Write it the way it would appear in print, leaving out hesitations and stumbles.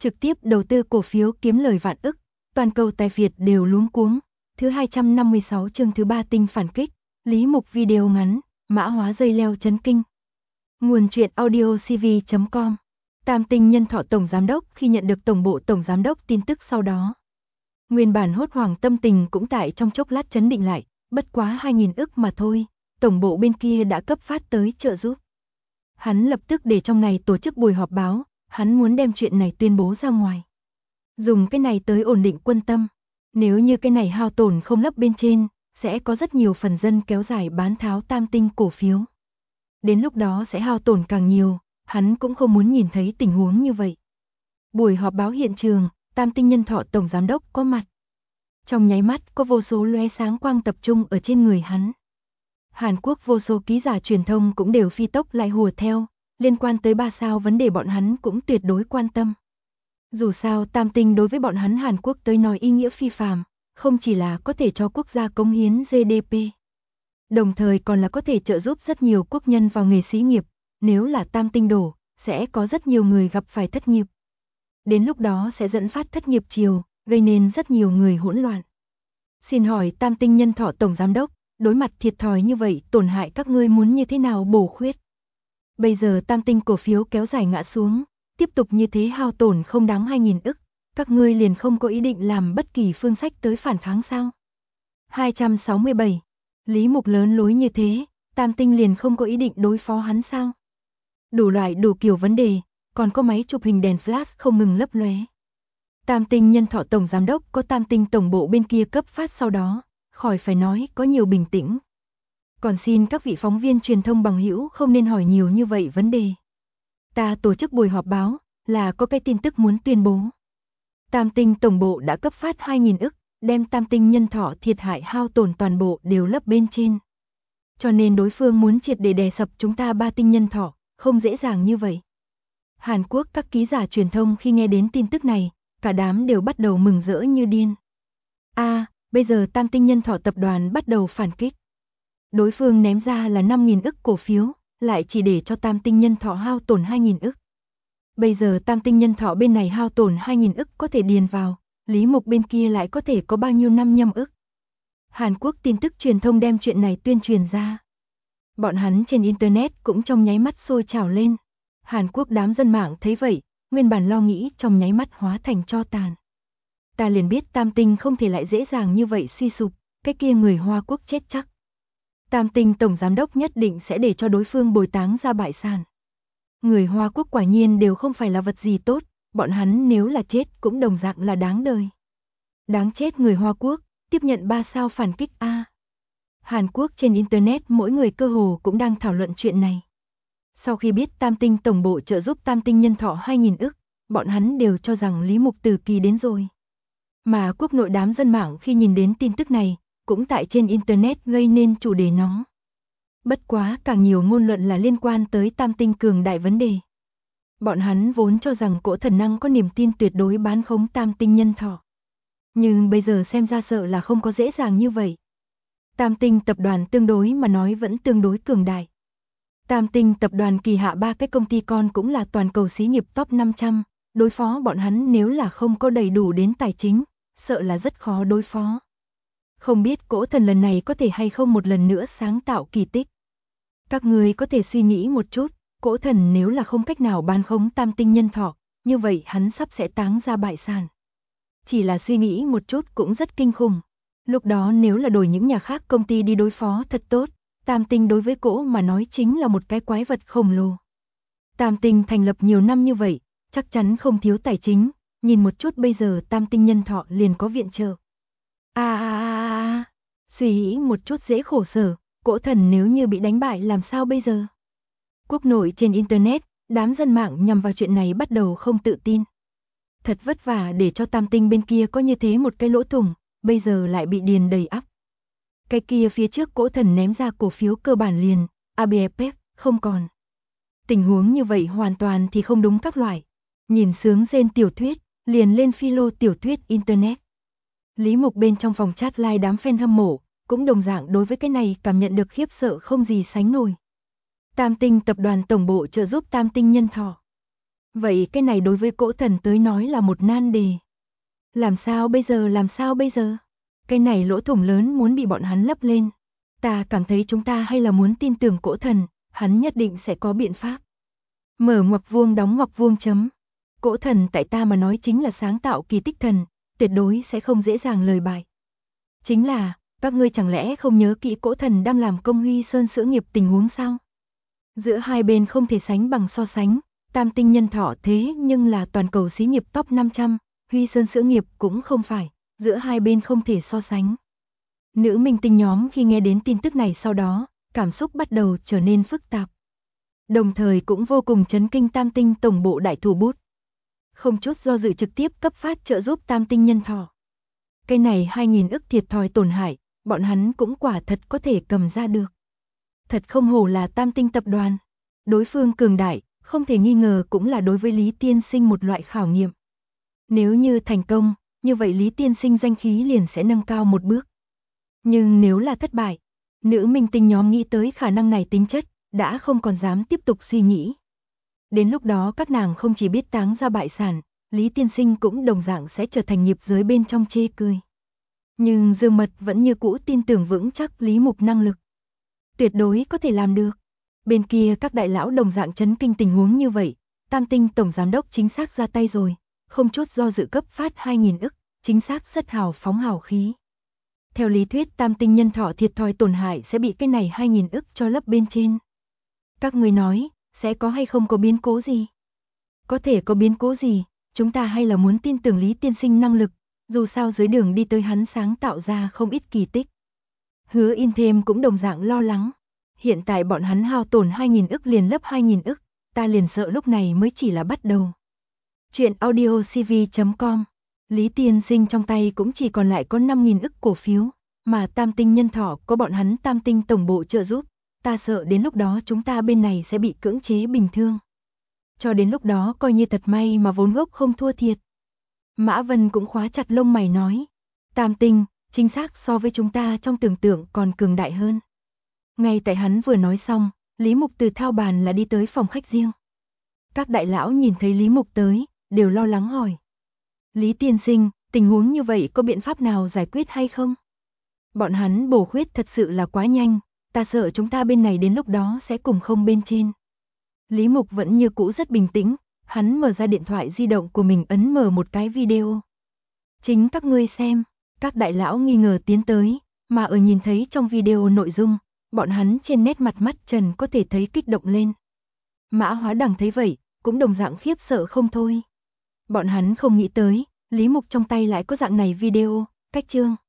trực tiếp đầu tư cổ phiếu kiếm lời vạn ức, toàn cầu tài Việt đều luống cuống. Thứ 256 chương thứ 3 tinh phản kích, Lý Mục video ngắn, mã hóa dây leo chấn kinh. Nguồn truyện audio cv.com. Tam Tinh Nhân Thọ Tổng Giám đốc khi nhận được Tổng bộ Tổng Giám đốc tin tức sau đó. Nguyên bản hốt hoảng tâm tình cũng tại trong chốc lát chấn định lại, bất quá 2.000 ức mà thôi, Tổng bộ bên kia đã cấp phát tới trợ giúp. Hắn lập tức để trong này tổ chức buổi họp báo, hắn muốn đem chuyện này tuyên bố ra ngoài. Dùng cái này tới ổn định quân tâm, nếu như cái này hao tổn không lấp bên trên, sẽ có rất nhiều phần dân kéo dài bán tháo Tam Tinh cổ phiếu. Đến lúc đó sẽ hao tổn càng nhiều, hắn cũng không muốn nhìn thấy tình huống như vậy. Buổi họp báo hiện trường, Tam Tinh Nhân Thọ Tổng Giám đốc có mặt. Trong nháy mắt có vô số lóe sáng quang tập trung ở trên người hắn. Hàn Quốc vô số ký giả truyền thông cũng đều phi tốc lại hùa theo, liên quan tới 3 sao vấn đề bọn hắn cũng tuyệt đối quan tâm. Dù sao Tam Tinh đối với bọn hắn Hàn Quốc tới nói ý nghĩa phi phàm, không chỉ là có thể cho quốc gia cống hiến GDP, đồng thời còn là có thể trợ giúp rất nhiều quốc nhân vào nghề xí nghiệp, nếu là Tam Tinh đổ, sẽ có rất nhiều người gặp phải thất nghiệp. Đến lúc đó sẽ dẫn phát thất nghiệp chiều, gây nên rất nhiều người hỗn loạn. Xin hỏi Tam Tinh Nhân Thọ Tổng Giám đốc, đối mặt thiệt thòi như vậy tổn hại các ngươi muốn như thế nào bổ khuyết? Bây giờ Tam Tinh cổ phiếu kéo dài ngã xuống, tiếp tục như thế hao tổn không đáng 2.000 ức, các ngươi liền không có ý định làm bất kỳ phương sách tới phản kháng sao? 267. Lý Mục lớn lối như thế, Tam Tinh liền không có ý định đối phó hắn sao? Đủ loại đủ kiểu vấn đề, còn có máy chụp hình đèn flash không ngừng lấp lóe. Tam Tinh Nhân Thọ Tổng Giám đốc có Tam Tinh Tổng bộ bên kia cấp phát sau đó, khỏi phải nói có nhiều bình tĩnh. Còn xin các vị phóng viên truyền thông bằng hữu không nên hỏi nhiều như vậy vấn đề. Ta tổ chức buổi họp báo, là có cái tin tức muốn tuyên bố. Tam Tinh Tổng bộ đã cấp phát 2.000 ức, đem Tam Tinh Nhân Thọ thiệt hại hao tổn toàn bộ đều lấp bên trên. Cho nên đối phương muốn triệt để đè sập chúng ta 3 tinh nhân thọ, không dễ dàng như vậy. Hàn Quốc các ký giả truyền thông khi nghe đến tin tức này, cả đám đều bắt đầu mừng rỡ như điên. Bây giờ Tam Tinh Nhân Thọ tập đoàn bắt đầu phản kích. Đối phương ném ra là 5.000 ức cổ phiếu, lại chỉ để cho Tam Tinh Nhân Thọ hao tổn 2.000 ức. Bây giờ Tam Tinh Nhân Thọ bên này hao tổn 2.000 ức có thể điền vào, Lý Mục bên kia lại có thể có bao nhiêu 55 ức. Hàn Quốc tin tức truyền thông đem chuyện này tuyên truyền ra. Bọn hắn trên Internet cũng trong nháy mắt sôi trào lên. Hàn Quốc đám dân mạng thấy vậy, nguyên bản lo nghĩ trong nháy mắt hóa thành tro tàn. Ta liền biết Tam Tinh không thể lại dễ dàng như vậy suy sụp, cái kia người Hoa Quốc chết chắc. Tam Tinh Tổng Giám đốc nhất định sẽ để cho đối phương bồi táng ra bại sản. Người Hoa Quốc quả nhiên đều không phải là vật gì tốt, bọn hắn nếu là chết cũng đồng dạng là đáng đời. Đáng chết người Hoa Quốc, tiếp nhận 3 sao phản kích a. Hàn Quốc trên Internet mỗi người cơ hồ cũng đang thảo luận chuyện này. Sau khi biết Tam Tinh Tổng bộ trợ giúp Tam Tinh Nhân Thọ 2.000 ức, bọn hắn đều cho rằng Lý Mục từ kỳ đến rồi. Mà quốc nội đám dân mạng khi nhìn đến tin tức này, cũng tại trên Internet gây nên chủ đề nóng. Bất quá càng nhiều ngôn luận là liên quan tới Tam Tinh cường đại vấn đề. Bọn hắn vốn cho rằng cỗ thần năng có niềm tin tuyệt đối bán khống Tam Tinh Nhân Thọ. Nhưng bây giờ xem ra sợ là không có dễ dàng như vậy. Tam Tinh tập đoàn tương đối mà nói vẫn tương đối cường đại. Tam Tinh tập đoàn kỳ hạ 3 cái công ty con cũng là toàn cầu xí nghiệp top 500, đối phó bọn hắn nếu là không có đầy đủ đến tài chính, sợ là rất khó đối phó. Không biết cỗ thần lần này có thể hay không một lần nữa sáng tạo kỳ tích. Các người có thể suy nghĩ một chút, cỗ thần nếu là không cách nào ban khống Tam Tinh Nhân Thọ, như vậy hắn sắp sẽ táng ra bại sản. Chỉ là suy nghĩ một chút cũng rất kinh khủng. Lúc đó nếu là đổi những nhà khác công ty đi đối phó thật tốt, Tam Tinh đối với cỗ mà nói chính là một cái quái vật khổng lồ. Tam Tinh thành lập nhiều năm như vậy, chắc chắn không thiếu tài chính, nhìn một chút bây giờ Tam Tinh Nhân Thọ liền có viện trợ. Suy nghĩ một chút dễ khổ sở, cỗ thần nếu như bị đánh bại làm sao bây giờ? Quốc nội trên Internet, đám dân mạng nhằm vào chuyện này bắt đầu không tự tin. Thật vất vả để cho Tam Tinh bên kia có như thế một cái lỗ thủng, bây giờ lại bị điền đầy ắp. Cái kia phía trước cỗ thần ném ra cổ phiếu cơ bản liền, ABFF, không còn. Tình huống như vậy hoàn toàn thì không đúng các loại. Nhìn sướng rên tiểu thuyết, liền lên philo tiểu thuyết Internet. Lý Mục bên trong phòng chat live đám fan hâm mộ, cũng đồng dạng đối với cái này cảm nhận được khiếp sợ không gì sánh nổi. Tam Tinh tập đoàn tổng bộ trợ giúp Tam Tinh Nhân Thọ. Vậy cái này đối với Cỗ Thần tới nói là một nan đề. Làm sao bây giờ, làm sao bây giờ? Cái này lỗ thủng lớn muốn bị bọn hắn lấp lên. Ta cảm thấy chúng ta hay là muốn tin tưởng Cỗ Thần, hắn nhất định sẽ có biện pháp. Mở ngoặc vuông đóng ngoặc vuông chấm. Cỗ Thần tại ta mà nói chính là sáng tạo kỳ tích thần, tuyệt đối sẽ không dễ dàng lời bại. Chính là, các ngươi chẳng lẽ không nhớ kỹ Cỗ Thần đang làm công Huy Sơn sữa nghiệp tình huống sao? Giữa hai bên không thể sánh bằng so sánh, Tam Tinh Nhân Thọ thế nhưng là toàn cầu xí nghiệp top 500, Huy Sơn sữa nghiệp cũng không phải, giữa hai bên không thể so sánh. Nữ minh tinh nhóm khi nghe đến tin tức này sau đó, cảm xúc bắt đầu trở nên phức tạp. Đồng thời cũng vô cùng chấn kinh Tam Tinh tổng bộ đại thủ bút. Không chút do dự trực tiếp cấp phát trợ giúp Tam Tinh Nhân Thọ. Cái này 2.000 ức thiệt thòi tổn hại, bọn hắn cũng quả thật có thể cầm ra được. Thật không hổ là Tam Tinh tập đoàn. Đối phương cường đại, không thể nghi ngờ cũng là đối với Lý Tiên Sinh một loại khảo nghiệm. Nếu như thành công, như vậy Lý Tiên Sinh danh khí liền sẽ nâng cao một bước. Nhưng nếu là thất bại, nữ minh tinh nhóm nghĩ tới khả năng này tính chất, đã không còn dám tiếp tục suy nghĩ. Đến lúc đó các nàng không chỉ biết táng ra bại sản, Lý Tiên Sinh cũng đồng dạng sẽ trở thành nghiệp giới bên trong chê cười. Nhưng Dương Mật vẫn như cũ tin tưởng vững chắc Lý Mục năng lực. Tuyệt đối có thể làm được. Bên kia các đại lão đồng dạng chấn kinh tình huống như vậy, Tam Tinh tổng giám đốc chính xác ra tay rồi, không chút do dự cấp phát 2.000 ức, chính xác rất hào phóng hào khí. Theo lý thuyết Tam Tinh Nhân Thọ thiệt thòi tổn hại sẽ bị cái này 2.000 ức cho lấp bên trên. Các người nói, sẽ có hay không có biến cố gì? Có thể có biến cố gì, chúng ta hay là muốn tin tưởng Lý Tiên Sinh năng lực, dù sao dưới đường đi tới hắn sáng tạo ra không ít kỳ tích. Hứa In thêm cũng đồng dạng lo lắng. Hiện tại bọn hắn hao tổn 2.000 ức liền lấp 2.000 ức, ta liền sợ lúc này mới chỉ là bắt đầu. Chuyện audio cv.com. Lý Tiên Sinh trong tay cũng chỉ còn lại có 5.000 ức cổ phiếu, mà Tam Tinh Nhân Thọ có bọn hắn Tam Tinh tổng bộ trợ giúp, ta sợ đến lúc đó chúng ta bên này sẽ bị cưỡng chế bình thương. Cho đến lúc đó coi như thật may mà vốn gốc không thua thiệt. Mã Vân cũng khóa chặt lông mày nói, Tam Tinh, chính xác so với chúng ta trong tưởng tượng còn cường đại hơn. Ngay tại hắn vừa nói xong, Lý Mục từ thao bàn là đi tới phòng khách riêng. Các đại lão nhìn thấy Lý Mục tới, đều lo lắng hỏi. Lý Tiên Sinh, tình huống như vậy có biện pháp nào giải quyết hay không? Bọn hắn bổ khuyết thật sự là quá nhanh, ta sợ chúng ta bên này đến lúc đó sẽ cùng không bên trên. Lý Mục vẫn như cũ rất bình tĩnh, hắn mở ra điện thoại di động của mình ấn mở một cái video. Chính các ngươi xem, các đại lão nghi ngờ tiến tới, mà ở nhìn thấy trong video nội dung, bọn hắn trên nét mặt mắt trần có thể thấy kích động lên. Mã Hóa Đằng thấy vậy, cũng đồng dạng khiếp sợ không thôi. Bọn hắn không nghĩ tới, Lý Mục trong tay lại có dạng này video, cách chương.